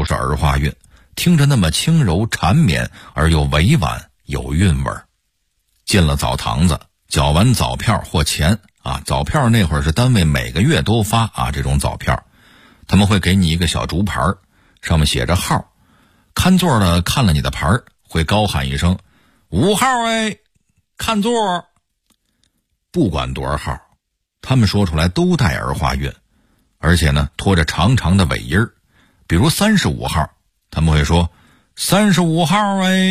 都是儿化韵，听着那么轻柔缠绵而又委婉有韵味儿。进了澡堂子，缴完澡票或钱澡票那会儿是单位每个月都发这种澡票，他们会给你一个小竹牌，上面写着号，看座的看了你的牌会高喊一声5号看座。不管多少号，他们说出来都带儿化韵，而且呢拖着长长的尾音儿。比如35号，他们会说35号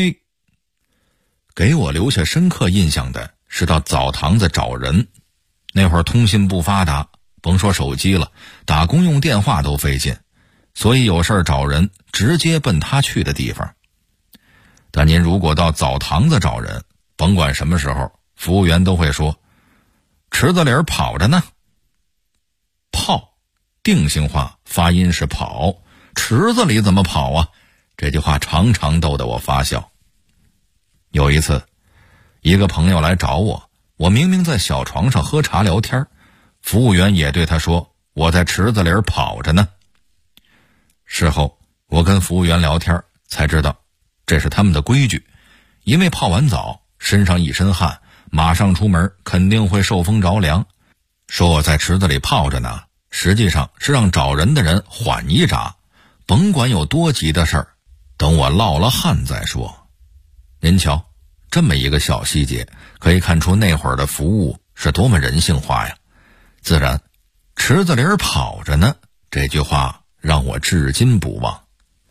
给我留下深刻印象的是到澡堂子找人。那会儿通信不发达，甭说手机了，打公用电话都费劲，所以有事找人直接奔他去的地方。但您如果到澡堂子找人，甭管什么时候，服务员都会说池子里跑着呢。泡定性话发音是跑，池子里怎么跑啊？这句话常常逗得我发笑。有一次，一个朋友来找我，我明明在小床上喝茶聊天，服务员也对他说我在池子里跑着呢。事后我跟服务员聊天才知道，这是他们的规矩，因为泡完澡身上一身汗，马上出门肯定会受风着凉。说我在池子里泡着呢，实际上是让找人的人缓一闸，甭管有多急的事儿，等我落了汗再说。您瞧，这么一个小细节可以看出那会儿的服务是多么人性化呀。自然池子里跑着呢，这句话让我至今不忘。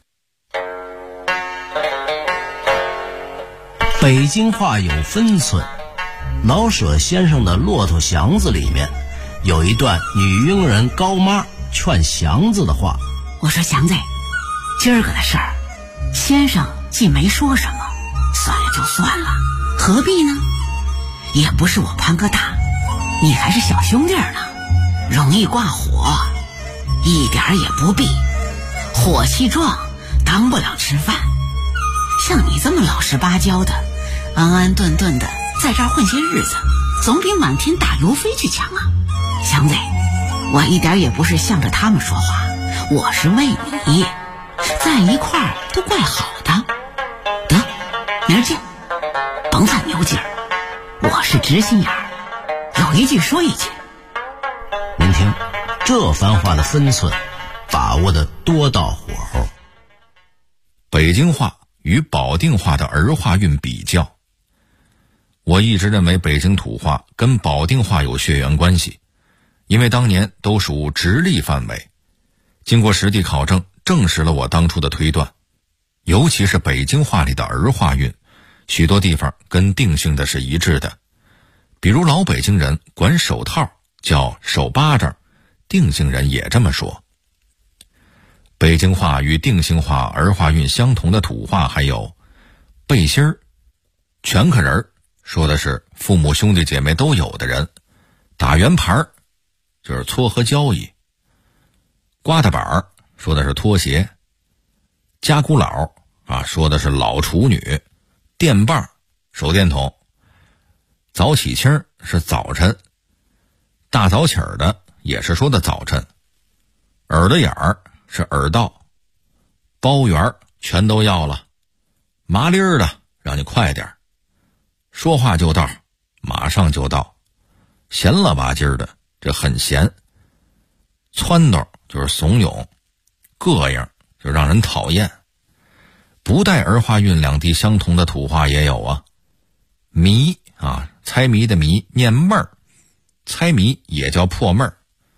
北京话有分寸，老舍先生的《骆驼祥子》里面有一段女佣人高妈劝祥子的话。 我说祥子，今儿个的事儿先生既没说什么，算了就算了，何必呢？也不是我潘哥大，你还是小兄弟呢，容易挂火，一点也不必。火气壮当不了吃饭，像你这么老实巴交的，安安顿顿的在这儿混些日子，总比满天打油飞去强啊。祥子，我一点也不是向着他们说话，我是为你，在一块儿都怪好的。得，明儿见，甭犯牛劲儿，我是直心眼儿，有一句说一句。 您听这番话的分寸把握的多到火候。 北京话与保定话的儿化韵比较，我一直认为北京土话跟保定话有血缘关系，因为当年都属直隶范围。经过实地考证，证实了我当初的推断。尤其是北京话里的儿化韵，许多地方跟定性的是一致的。比如老北京人管手套叫手巴掌，定性人也这么说。北京话与定性话儿化韵相同的土话还有背心儿、全客人，说的是父母兄弟姐妹都有的人；打圆盘就是撮合交易；刮大板说的是拖鞋；家姑老说的是老处女；电棒手电筒；早起清是早晨；大早起儿的也是说的早晨；耳朵眼儿是耳道；包圆全都要了；麻利儿的让你快点；说话就到，马上就到；闲了吧唧的这很闲；撺掇就是怂恿；膈应就让人讨厌。不带儿化韵两地相同的土话也有啊。迷猜谜的谜念闷儿，猜谜也叫破闷儿。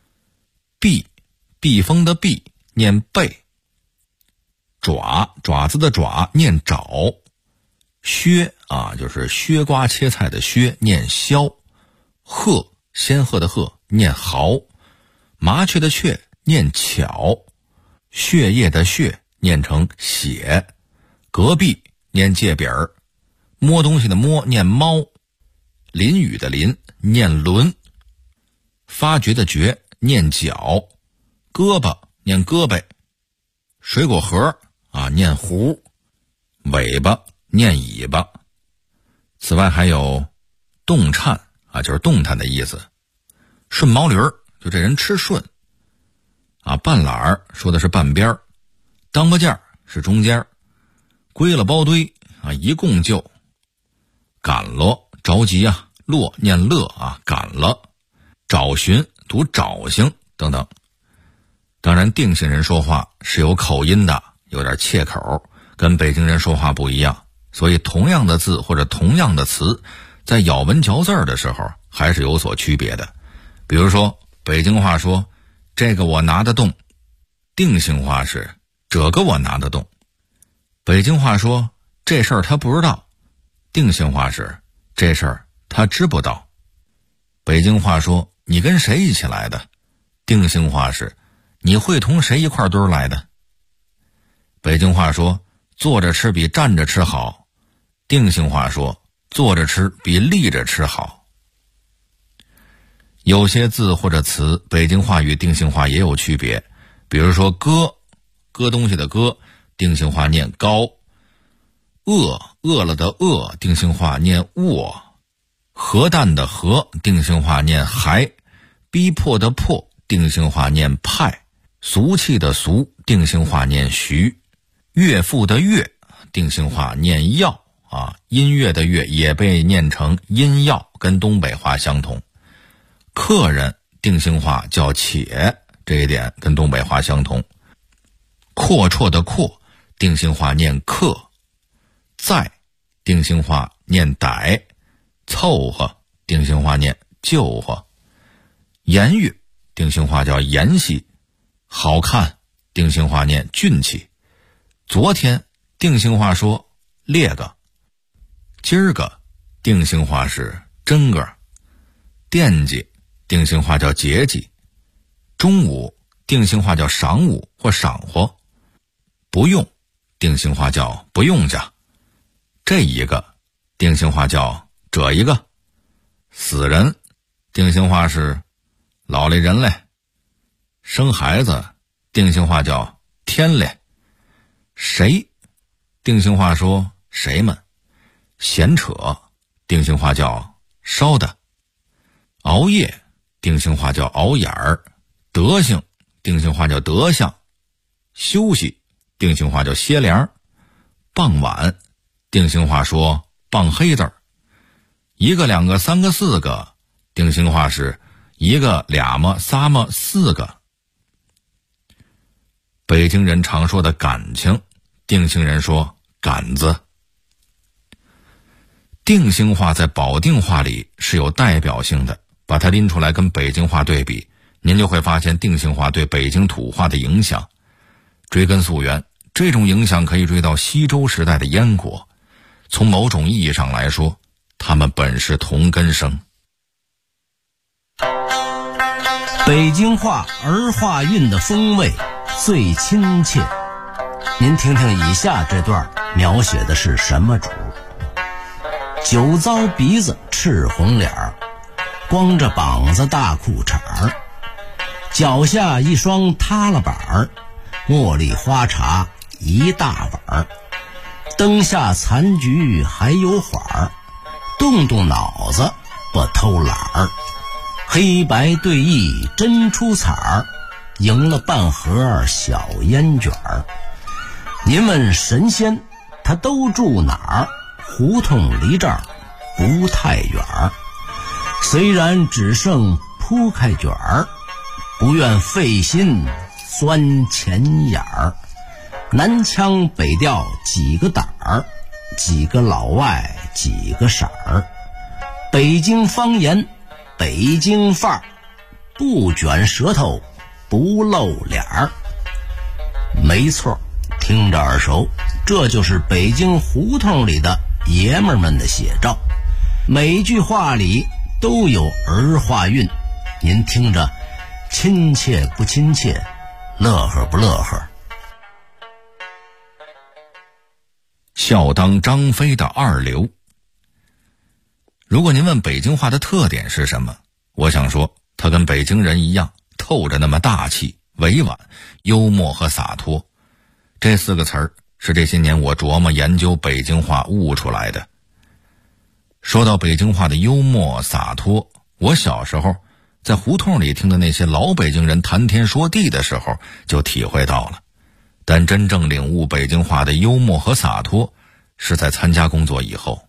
避风的避念背。爪子的爪念爪。削就是削瓜切菜的削念削。鹤仙鹤的鹤念毫。麻雀的雀念巧。血液的血念成血。隔壁念借笔儿。摸东西的摸念猫。淋雨的淋念轮。发掘的掘念角。胳膊念胳膊。水果核念核。尾巴念尾巴。此外还有动颤就是动弹的意思。顺毛驴就这人吃顺。半懒儿说的是半边儿。 当巴件是中间，归了包堆啊，一共就赶了，着急啊，落念乐啊，赶了，找寻读找行等等。当然定姓人说话是有口音的，有点切口，跟北京人说话不一样，所以同样的字或者同样的词，在咬文嚼字的时候还是有所区别的。比如说北京话说这个我拿得动，定姓话是这个我拿得动。北京话说这事儿他不知道，定姓话是这事儿他知不道。北京话说你跟谁一起来的，定姓话是你会同谁一块堆来的。北京话说坐着吃比站着吃好，定姓话说坐着吃比立着吃好。有些字或者词北京话与定姓话也有区别，比如说割东西的割，定姓话念高；饿了的饿，定姓话念卧；核弹的核，定姓话念还；逼迫的迫，定姓话念派；俗气的俗，定姓话念徐；岳父的岳，定姓话念要啊，音乐的乐也被念成音要，跟东北话相同。客人定姓话叫且，这一点跟东北话相同。阔绰的阔，定姓话念客；在定姓话念歹；凑合定姓话念就合；言语定姓话叫言细；好看定姓话念俊气；昨天定姓话说烈个；今儿个定姓话是真个；惦记定姓话叫节气；中午定姓话叫晌午或晌活；不用定姓话叫不用家；这一个定姓话叫这一个；死人定姓话是老来人嘞；生孩子定姓话叫天嘞；谁定姓话说谁们；闲扯定姓话叫烧的；熬夜定姓话叫熬眼儿；德行定姓话叫德相；休息定姓话叫歇凉；傍晚定姓话说傍黑字儿；一个两个三个四个定姓话是一个俩么仨么四个。北京人常说的感情，定姓人说杆子。定姓话在保定话里是有代表性的，把它拎出来跟北京话对比，您就会发现定姓话对北京土话的影响。追根溯源，这种影响可以追到西周时代的燕国。从某种意义上来说，他们本是同根生。 北京话儿化韵的风味最亲切。您听听以下这段描写的是什么主？酒糟鼻子赤红脸儿，光着膀子大裤衩儿，脚下一双塌了板儿，茉莉花茶一大碗儿，灯下残局还有缓儿，动动脑子不偷懒儿，黑白对弈真出彩儿，赢了半盒小烟卷儿。您问神仙他都住哪儿？胡同离这儿不太远儿，虽然只剩铺开卷儿，不愿费心钻钱眼儿。南腔北调几个胆儿，几个老外几个色儿，北京方言北京范儿，不卷舌头不露脸儿。没错，听着耳熟，这就是北京胡同里的爷们儿们的写照。每句话里都有儿化韵，您听着亲切不亲切，乐呵不乐呵？ 笑当张飞的二流。如果您问北京话的特点是什么，我想说它跟北京人一样，透着那么大气、委婉、幽默和洒脱。这四个词儿是这些年我琢磨研究北京话悟出来的。说到北京话的幽默洒脱，我小时候在胡同里听的那些老北京人谈天说地的时候就体会到了。 但真正领悟北京话的幽默和洒脱，是在参加工作以后。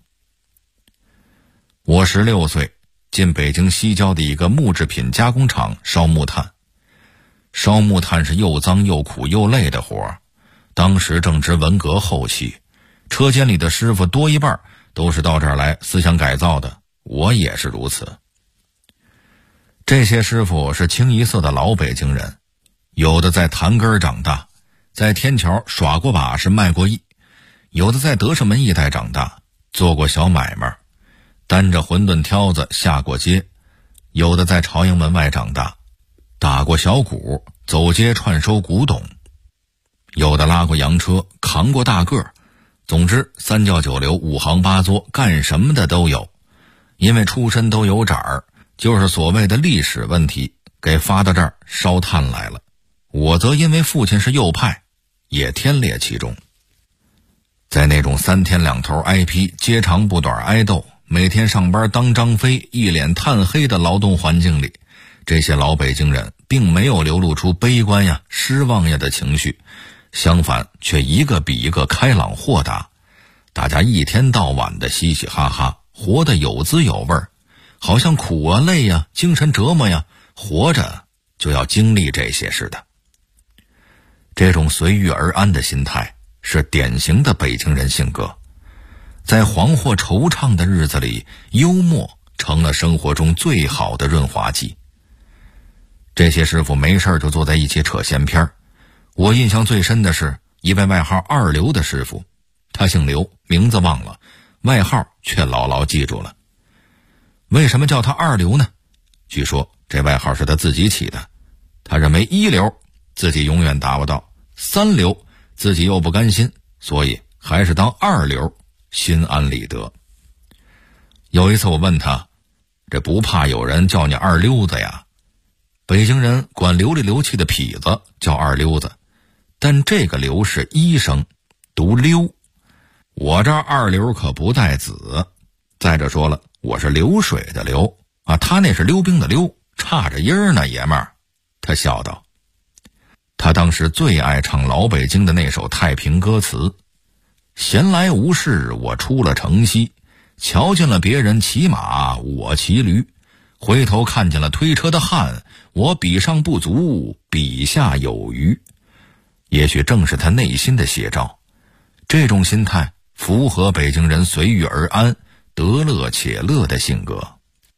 我16岁进北京西郊的一个木制品加工厂烧木炭。烧木炭是又脏又苦又累的活儿，当时正值文革后期，车间里的师傅多一半都是到这儿来思想改造的，我也是如此。这些师傅是清一色的老北京人，有的在坛根长大，在天桥耍过把式卖过艺，有的在德胜门一带长大，做过小买卖，担着馄饨挑子下过街，有的在朝阳门外长大，打过小鼓，走街串收古董，有的拉过洋车，扛过大个儿，总之三教九流五行八作，干什么的都有。因为出身都有盏儿，就是所谓的历史问题，给发到这儿烧炭来了。我则因为父亲是右派，也天列其中。在那种3天2头挨批，接长不短挨斗，每天上班当张飞，一脸炭黑的劳动环境里，这些老北京人并没有流露出悲观呀、失望呀的情绪，相反却一个比一个开朗豁达。大家一天到晚的嘻嘻哈哈，活得有滋有味儿，好像苦啊累呀、精神折磨呀，活着就要经历这些似的。这种随遇而安的心态是典型的北京人性格。在惶惑惆怅的日子里，幽默成了生活中最好的润滑剂。这些师傅没事就坐在一起扯闲篇。我印象最深的是一位外号二刘的师傅，他姓刘，名字忘了，外号却牢牢记住了。为什么叫他二刘呢？据说这外号是他自己起的。他认为一流自己永远达不到，3流自己又不甘心，所以还是当2流，心安理得。有一次我问他，这不怕有人叫你二溜子呀？北京人管流里流气的痞子叫二溜子，但这个流是一声，读溜。我这二流可不带子。再者说了，我是流水的流啊，他那是溜冰的溜，差着音儿呢，爷们儿。他笑道。他当时最爱唱老北京的那首太平歌词：闲来无事我出了城西，瞧见了别人骑马我骑驴，回头看见了推车的汉，我比上不足比下有余。也许正是他内心的写照，这种心态符合北京人随遇而安、得乐且乐的性格。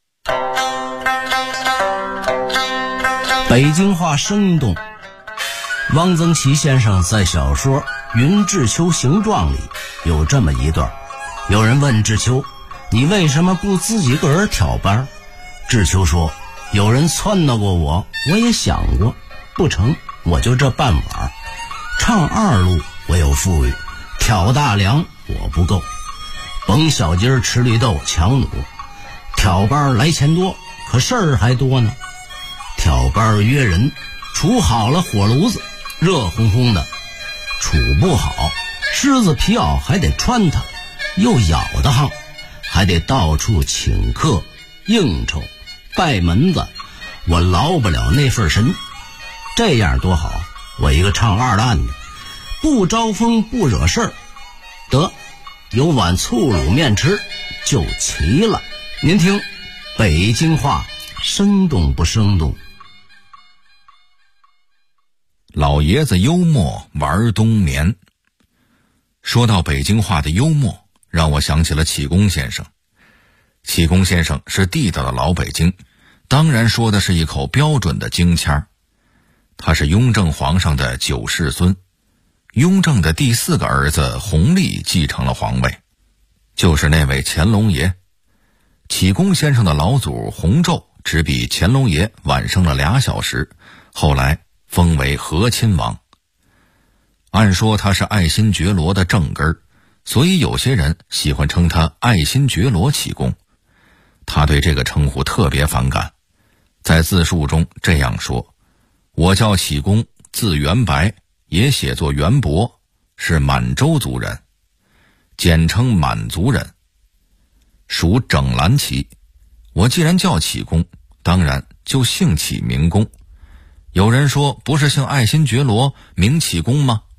北京话生动。汪曾祺先生在小说《云志秋形状》里有这么一段，有人问志秋，你为什么不自己个儿挑班？志秋说，有人撺掇过我，我也想过，不成，我就这半碗。唱2路我有富裕，挑大梁我不够，甭小鸡儿吃绿豆强弩，挑班来钱多，可事儿还多呢。挑班约人，处好了火炉子，热烘烘的；处不好，狮子皮袄还得穿它，又咬得慌，还得到处请客应酬拜门子，我劳不了那份神。这样多好，我一个唱2烂的，不招风不惹事儿，得有碗醋卤面吃就齐了。您听北京话生动不生动？ 老爷子幽默玩冬眠。说到北京话的幽默，让我想起了启功先生。启功先生是地道的老北京，当然说的是一口标准的京腔儿。他是雍正皇上的9世孙，雍正的第4个儿子弘历继承了皇位，就是那位乾隆爷。启功先生的老祖弘昼只比乾隆爷晚生了2小时，后来封为和亲王。按说他是爱新觉罗的正根儿，所以有些人喜欢称他爱新觉罗启功。他对这个称呼特别反感，在自述中这样说：我叫启功，字元白，也写作元伯，是满洲族人，简称满族人，属整蓝旗。我既然叫启功，当然就姓启名功。有人说不是姓爱新觉罗名启功吗？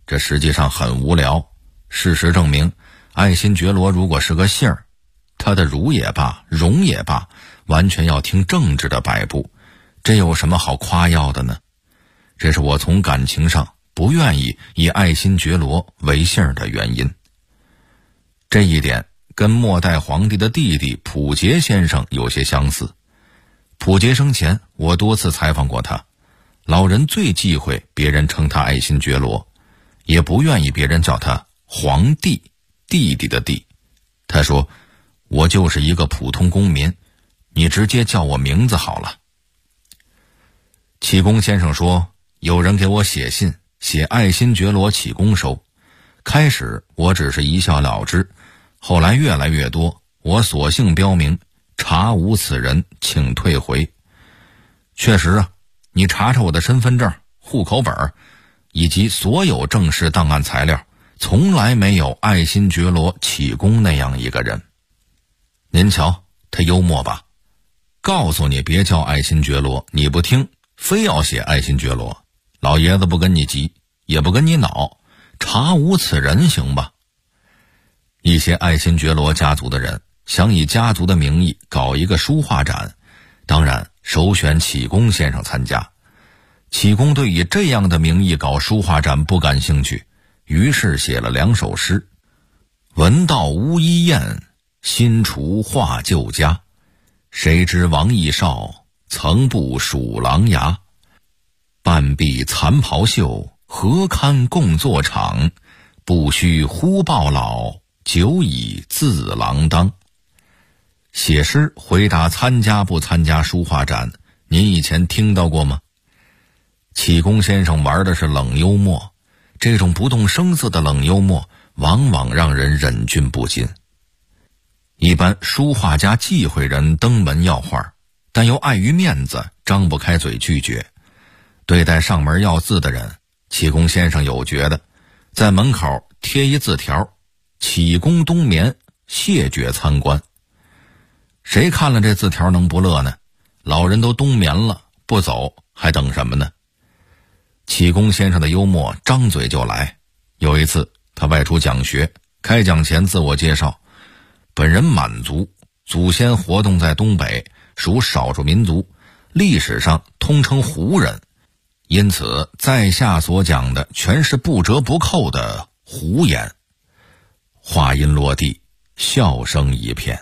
这实际上很无聊。事实证明，爱新觉罗如果是个姓儿，他的儒也罢，荣也罢，完全要听政治的摆布，这有什么好夸耀的呢？这是我从感情上不愿意以爱新觉罗为姓的原因。这一点跟末代皇帝的弟弟溥杰先生有些相似。溥杰生前，我多次采访过他，老人最忌讳别人称他爱新觉罗，也不愿意别人叫他皇帝，弟弟的弟。他说，我就是一个普通公民，你直接叫我名字好了。启功先生说，有人给我写信，写爱新觉罗启功收。开始我只是一笑了之，后来越来越多，我索性标明查无此人，请退回。确实啊，你查查我的身份证、户口本以及所有正式档案材料，从来没有爱新觉罗启功那样一个人。您瞧，他幽默吧？告诉你别叫爱新觉罗，你不听，非要写爱新觉罗。老爷子不跟你急，也不跟你恼，查无此人行吧？一些爱新觉罗家族的人想以家族的名义搞一个书画展，当然首选启功先生参加。启功对以这样的名义搞书画展不感兴趣，于是写了2首诗：闻道巫医宴，新除画旧家。谁知王义少，曾不数狼牙。半壁残袍袖，何堪共作场？不须忽报老，久已自郎当。写诗回答参加不参加书画展，您以前听到过吗？启功先生玩的是冷幽默，这种不动声色的冷幽默往往让人忍俊不禁。一般书画家忌讳人登门要画，但又碍于面子张不开嘴拒绝。对待上门要字的人，启功先生有觉得，在门口贴一字条：启功冬眠，谢绝参观。谁看了这字条能不乐呢？老人都冬眠了，不走还等什么呢？启功先生的幽默张嘴就来。有一次他外出讲学，开讲前自我介绍，本人满族，祖先活动在东北，属少数民族，历史上通称胡人，因此在下所讲的全是不折不扣的胡言。话音落地，笑声一片。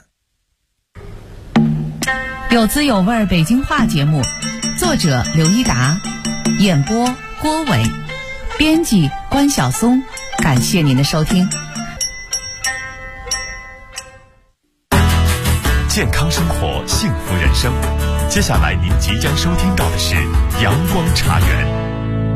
有滋有味北京话节目，作者刘一达，演播郭伟，编辑关晓松。感谢您的收听。 健康生活，幸福人生。接下来您即将收听到的是阳光茶园。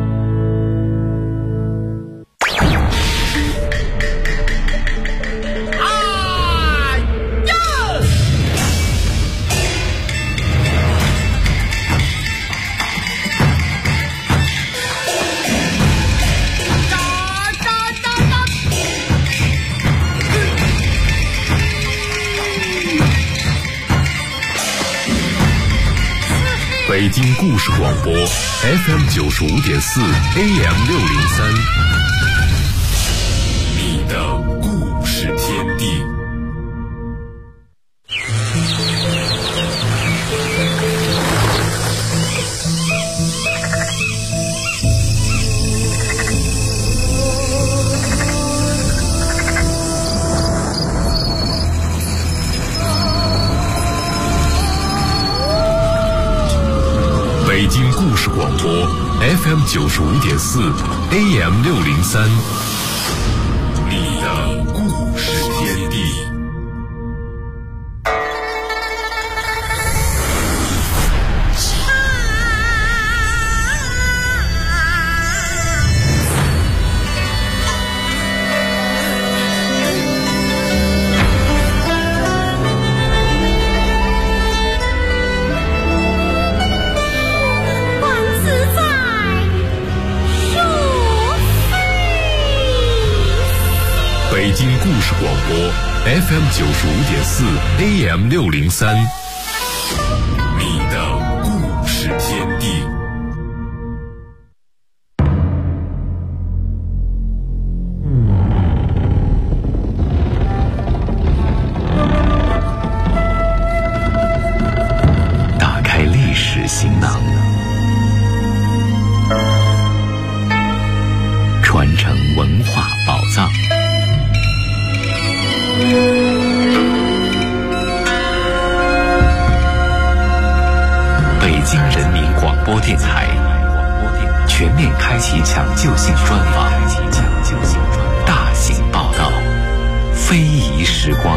北京故事广播 FM 95.4 AM 603，你的故事天地。北京故事广播 FM 95.4 AM 603，你的故事天地。北京故事广播 FM 95.4 AM 603，你的故事天地。 启抢救性专访，大型报道，非遗时光。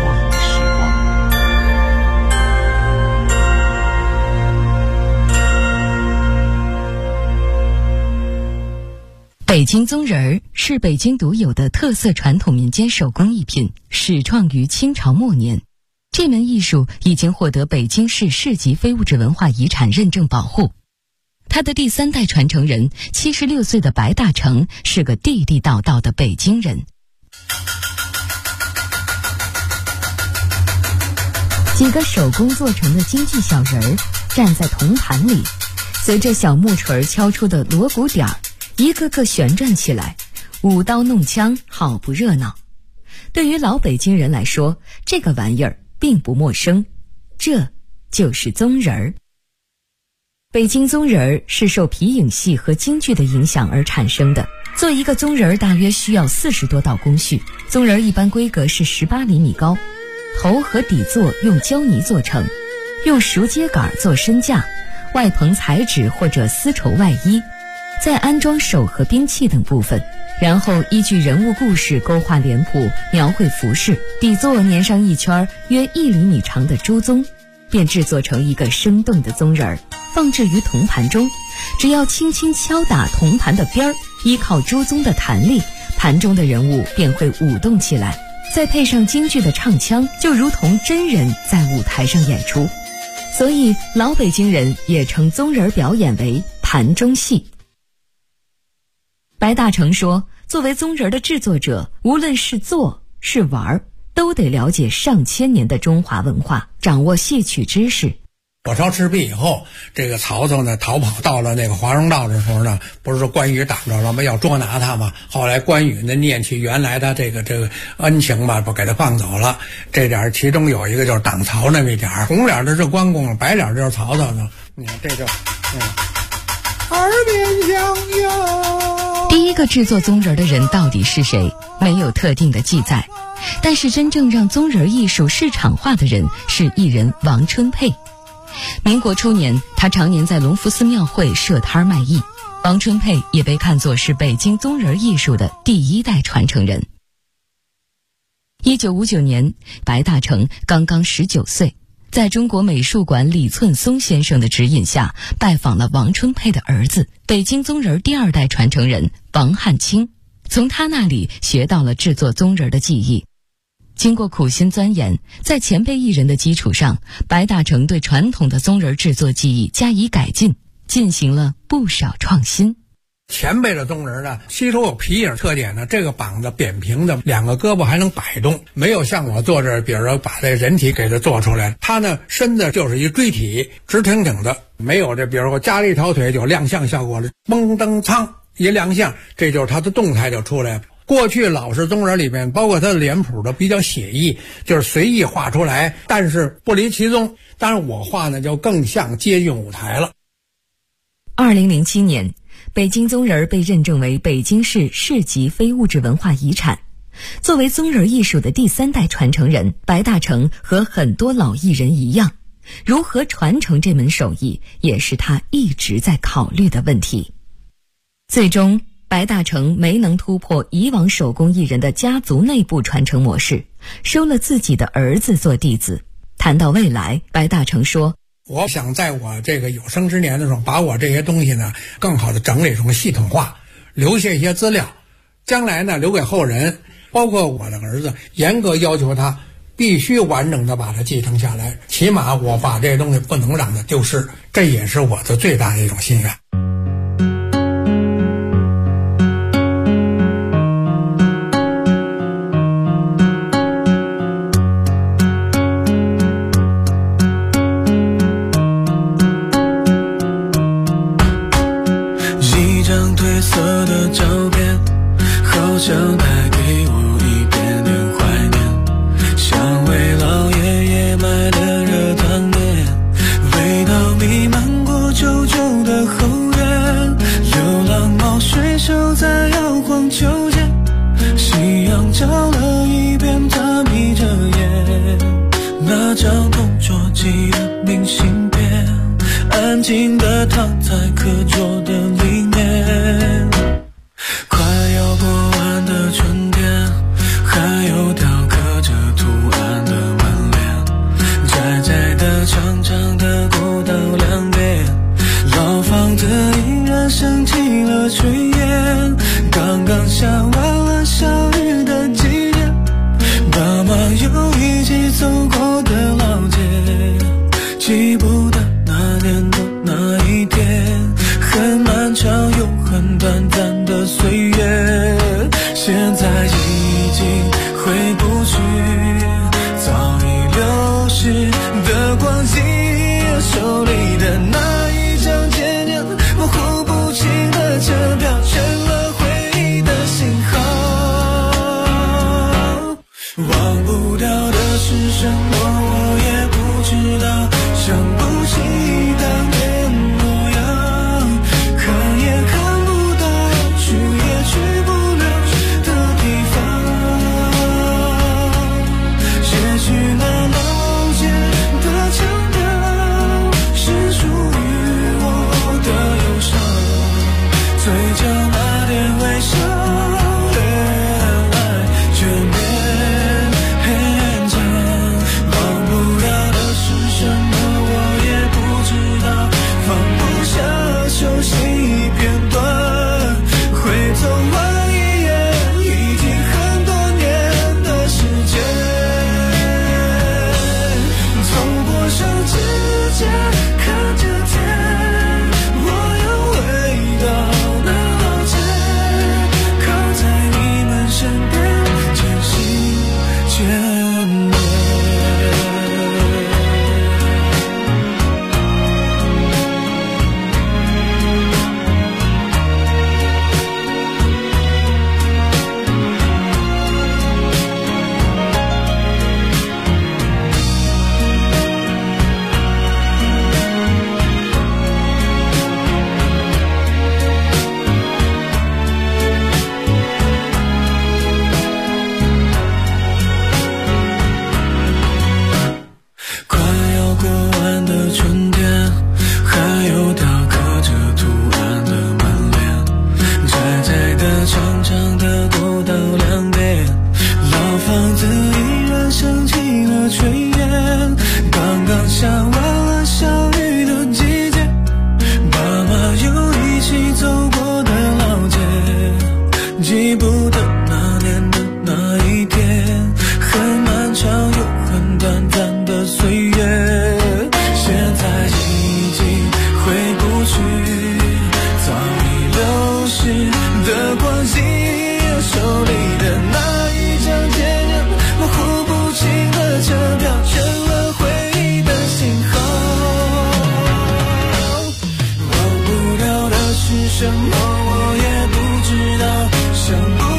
北京宗人儿是北京独有的特色传统民间手工艺品，始创于清朝末年。这门艺术已经获得北京市市级非物质文化遗产认证保护。他的第3代传承人76岁的白大成是个地地道道的北京人。几个手工做成的京剧小人儿站在铜盘里，随着小木锤敲出的锣鼓点儿，一个个旋转起来，舞刀弄枪，好不热闹。对于老北京人来说，这个玩意儿并不陌生，这就是宗人儿。北京宗人儿是受皮影戏和京剧的影响而产生的。做一个宗人儿大约需要40多道工序。宗人儿一般规格是18厘米高，头和底座用胶泥做成，用熟秸秆做身架，外棚彩纸或者丝绸外衣，再安装手和兵器等部分，然后依据人物故事勾画脸谱，描绘服饰，底座粘上一圈约1厘米长的朱宗，便制作成一个生动的宗人儿，放置于铜盘中。只要轻轻敲打铜盘的边儿，依靠朱宗的弹力，盘中的人物便会舞动起来，再配上京剧的唱腔，就如同真人在舞台上演出。所以老北京人也称宗人表演为盘中戏。白大成说，作为宗人的制作者，无论是做是玩，都得了解上千年的中华文化，掌握戏曲知识。 火烧赤壁以后，这个曹操呢逃跑到了那个华容道的时候呢，不是说关羽挡着了吗？要捉拿他嘛。后来关羽呢念起原来的这个恩情吧，不给他放走了。这点其中有一个就是挡曹那么一点，红脸的是关公，白脸就是曹操呢。你看这就耳边响哟。 第一个制作宗人的人到底是谁？没有特定的记载。但是真正让宗人艺术市场化的人是艺人王春佩。民国初年，他常年在隆福寺庙会设摊卖艺。王春佩也被看作是北京宗人艺术的第1代传承人。1959年，白大成刚刚19岁，在中国美术馆李寸松先生的指引下，拜访了王春佩的儿子，北京宗人第2代传承人王汉卿，从他那里学到了制作宗人的技艺。经过苦心钻研，在前辈艺人的基础上，白大成对传统的宗人制作技艺加以改进，进行了不少创新。 前辈的宗人呢，吸收有皮影特点呢，这个膀子扁平的，2个胳膊还能摆动，没有像我做这，比如说把这人体给它做出来，它呢身子就是一锥体，直挺挺的，没有这比如说加了一条腿就亮相效果了，嘣噔噌一亮相，这就是它的动态就出来了。过去老式宗人里面，包括他的脸谱的比较写意，就是随意画出来，但是不离其宗。当然我画呢就更像接近舞台了。 2007年，北京宗人被认证为北京市市级非物质文化遗产。作为宗人艺术的第3代传承人，白大成和很多老艺人一样，如何传承这门手艺，也是他一直在考虑的问题。最终白大成没能突破以往手工艺人的家族内部传承模式，收了自己的儿子做弟子。谈到未来，白大成说， 我想在我这个有生之年的时候，把我这些东西呢更好的整理成系统化，留下一些资料，将来呢留给后人，包括我的儿子，严格要求他必须完整的把它继承下来，起码我把这些东西不能让它丢失，这也是我的最大的一种心愿。 想带给我一点点怀念，像为老爷爷买的热汤面，味道弥漫过旧旧的后院，流浪猫睡熟在摇晃秋千，夕阳照了一遍，他眯着眼，那张同桌寄的明信片，安静地躺在课桌的里面。 在已经回不去，早已流逝的光景，手里的那一张渐渐模糊不清的车票，成了回忆的信号。忘不掉的是什么，我也不知道，想不起当年模样，看也看不到，去也去不了的地方，写去那老街的腔调，是属于我的忧伤，嘴角那点微笑，原来却勉强。忘不了的是什么，我也不知道，放不下熟悉片段，回头望一眼，已经很多年的时间。走过上指甲，看着天，我又回到那老街，靠在你们身边，渐行渐远。快要过完的春天，还有雕刻着图案的门帘，窄窄的长长的过到2点，老房子依然升起了炊烟，刚刚下完了小雨的季节，爸妈又一起走过的老街，记不得那年的那一天，很漫长又很短暂的岁月，现在已经回不去，早已流逝的光景，手里的那一张渐渐模糊不清的车票，成了回忆的信号。忘不了的是什么，我也不知道，想不